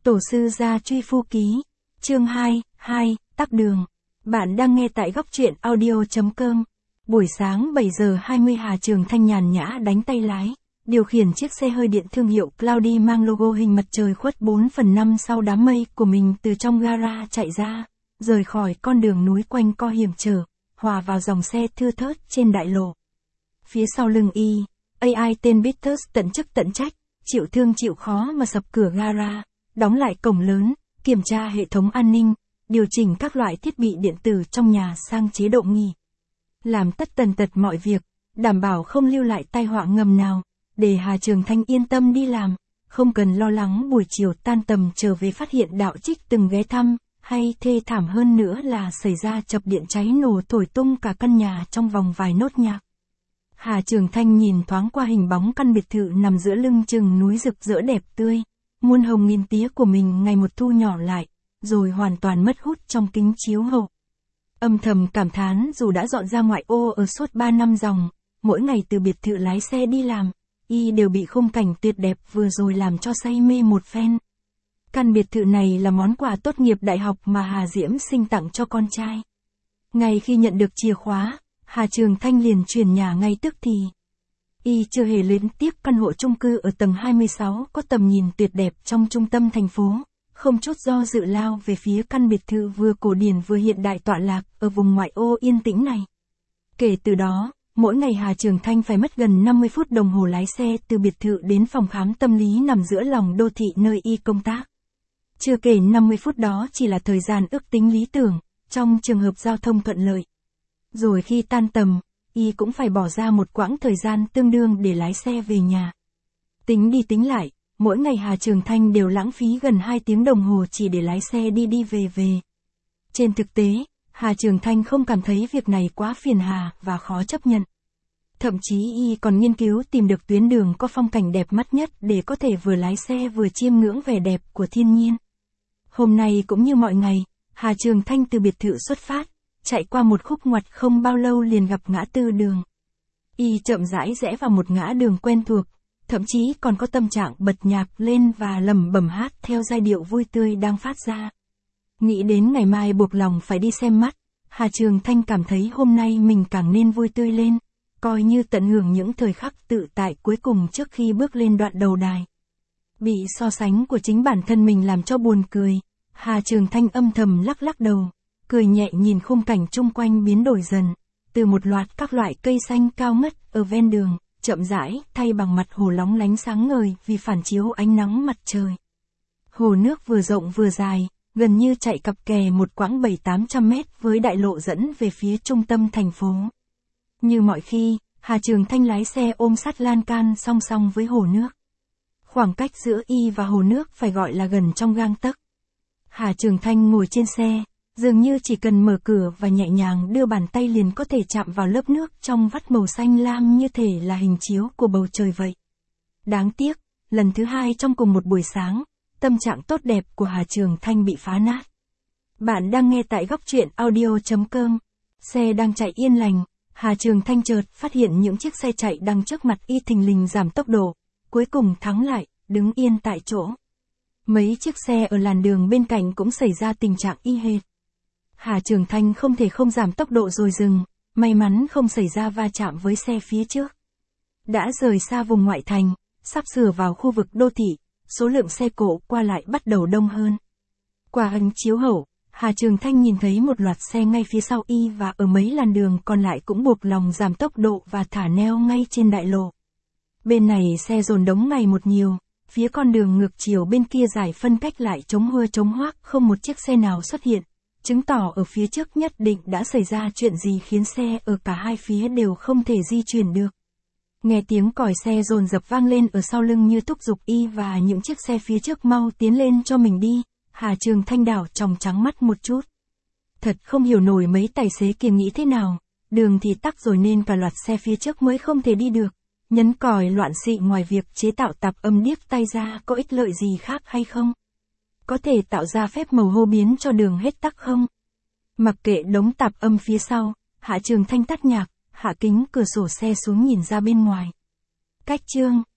Tổ sư gia truy phu ký. Chương 2, tắc đường. Bạn đang nghe tại góc truyện audio.com. Buổi sáng 7 giờ 20 Hà Trường Thanh nhàn nhã đánh tay lái, điều khiển chiếc xe hơi điện thương hiệu Cloudy mang logo hình mặt trời khuất 4/5 sau đám mây của mình từ trong gara chạy ra, rời khỏi con đường núi quanh co hiểm trở, hòa vào dòng xe thưa thớt trên đại lộ. Phía sau lưng AI tên Peters tận chức tận trách, chịu thương chịu khó mà sập cửa gara, đóng lại cổng lớn, kiểm tra hệ thống an ninh, điều chỉnh các loại thiết bị điện tử trong nhà sang chế độ nghỉ. Làm tất tần tật mọi việc, đảm bảo không lưu lại tai họa ngầm nào, để Hà Trường Thanh yên tâm đi làm, không cần lo lắng buổi chiều tan tầm trở về phát hiện đạo trích từng ghé thăm, hay thê thảm hơn nữa là xảy ra chập điện cháy nổ thổi tung cả căn nhà trong vòng vài nốt nhạc. Hà Trường Thanh nhìn thoáng qua hình bóng căn biệt thự nằm giữa lưng chừng núi rực rỡ đẹp tươi, muôn hồng nghìn tía của mình ngày một thu nhỏ lại, rồi hoàn toàn mất hút trong kính chiếu hậu. Âm thầm cảm thán dù đã dọn ra ngoại ô ở suốt 3 năm dòng, mỗi ngày từ biệt thự lái xe đi làm, đều bị khung cảnh tuyệt đẹp vừa rồi làm cho say mê một phen. Căn biệt thự này là món quà tốt nghiệp đại học mà Hà Diễm Sinh tặng cho con trai. Ngay khi nhận được chìa khóa, Hà Trường Thanh liền chuyển nhà ngay tức thì. Chưa hề luyến tiếc căn hộ chung cư ở tầng 26 có tầm nhìn tuyệt đẹp trong trung tâm thành phố, không chút do dự lao về phía căn biệt thự vừa cổ điển vừa hiện đại tọa lạc ở vùng ngoại ô yên tĩnh này. Kể từ đó, mỗi ngày Hà Trường Thanh phải mất gần 50 phút đồng hồ lái xe từ biệt thự đến phòng khám tâm lý nằm giữa lòng đô thị nơi công tác. Chưa kể 50 phút đó chỉ là thời gian ước tính lý tưởng, trong trường hợp giao thông thuận lợi. Rồi khi tan tầm, cũng phải bỏ ra một quãng thời gian tương đương để lái xe về nhà. Tính đi tính lại, mỗi ngày Hà Trường Thanh đều lãng phí gần 2 tiếng đồng hồ chỉ để lái xe đi về. Trên thực tế, Hà Trường Thanh không cảm thấy việc này quá phiền hà và khó chấp nhận. Thậm chí còn nghiên cứu tìm được tuyến đường có phong cảnh đẹp mắt nhất để có thể vừa lái xe vừa chiêm ngưỡng vẻ đẹp của thiên nhiên. Hôm nay cũng như mọi ngày, Hà Trường Thanh từ biệt thự xuất phát, chạy qua một khúc ngoặt không bao lâu liền gặp ngã tư đường. Chậm rãi rẽ vào một ngã đường quen thuộc, thậm chí còn có tâm trạng bật nhạc lên và lẩm bẩm hát theo giai điệu vui tươi đang phát ra. Nghĩ đến ngày mai buộc lòng phải đi xem mắt, Hà Trường Thanh cảm thấy hôm nay mình càng nên vui tươi lên, coi như tận hưởng những thời khắc tự tại cuối cùng trước khi bước lên đoạn đầu đài. Bị so sánh của chính bản thân mình làm cho buồn cười, Hà Trường Thanh âm thầm lắc đầu, cười nhẹ nhìn khung cảnh chung quanh biến đổi dần, từ một loạt các loại cây xanh cao ngất ở ven đường, chậm rãi thay bằng mặt hồ lóng lánh sáng ngời vì phản chiếu ánh nắng mặt trời. Hồ nước vừa rộng vừa dài, gần như chạy cặp kè một quãng 700-800 mét với đại lộ dẫn về phía trung tâm thành phố. Như mọi khi, Hà Trường Thanh lái xe ôm sát lan can song song với hồ nước. Khoảng cách giữa và hồ nước phải gọi là gần trong gang tấc. Hà Trường Thanh ngồi trên xe, dường như chỉ cần mở cửa và nhẹ nhàng đưa bàn tay liền có thể chạm vào lớp nước trong vắt màu xanh lam như thể là hình chiếu của bầu trời vậy. Đáng tiếc, lần thứ hai trong cùng một buổi sáng, tâm trạng tốt đẹp của Hà Trường Thanh bị phá nát. Bạn đang nghe tại góc truyện audio.com. Xe đang chạy yên lành, Hà Trường Thanh chợt phát hiện những chiếc xe chạy đằng trước mặt thình lình giảm tốc độ, cuối cùng thắng lại, đứng yên tại chỗ. Mấy chiếc xe ở làn đường bên cạnh cũng xảy ra tình trạng hệt. Hà Trường Thanh không thể không giảm tốc độ rồi dừng, may mắn không xảy ra va chạm với xe phía trước. Đã rời xa vùng ngoại thành, sắp sửa vào khu vực đô thị, số lượng xe cộ qua lại bắt đầu đông hơn. Qua kính chiếu hậu, Hà Trường Thanh nhìn thấy một loạt xe ngay phía sau và ở mấy làn đường còn lại cũng buộc lòng giảm tốc độ và thả neo ngay trên đại lộ. Bên này xe dồn đống ngày một nhiều, phía con đường ngược chiều bên kia giải phân cách lại trống hua trống hoác không một chiếc xe nào xuất hiện, chứng tỏ ở phía trước nhất định đã xảy ra chuyện gì khiến xe ở cả hai phía đều không thể di chuyển được. Nghe tiếng còi xe dồn dập vang lên ở sau lưng như thúc giục và những chiếc xe phía trước mau tiến lên cho mình đi, Hà Trường Thanh đảo tròng trắng mắt một chút. Thật không hiểu nổi mấy tài xế kia nghĩ thế nào, đường thì tắc rồi nên cả loạt xe phía trước mới không thể đi được. Nhấn còi loạn xị ngoài việc chế tạo tạp âm điếc tai ra có ích lợi gì khác hay không? Có thể tạo ra phép màu hô biến cho đường hết tắc không? Mặc kệ đống tạp âm phía sau, Hà Trường Thanh tắt nhạc, hạ kính cửa sổ xe xuống nhìn ra bên ngoài. Cách chương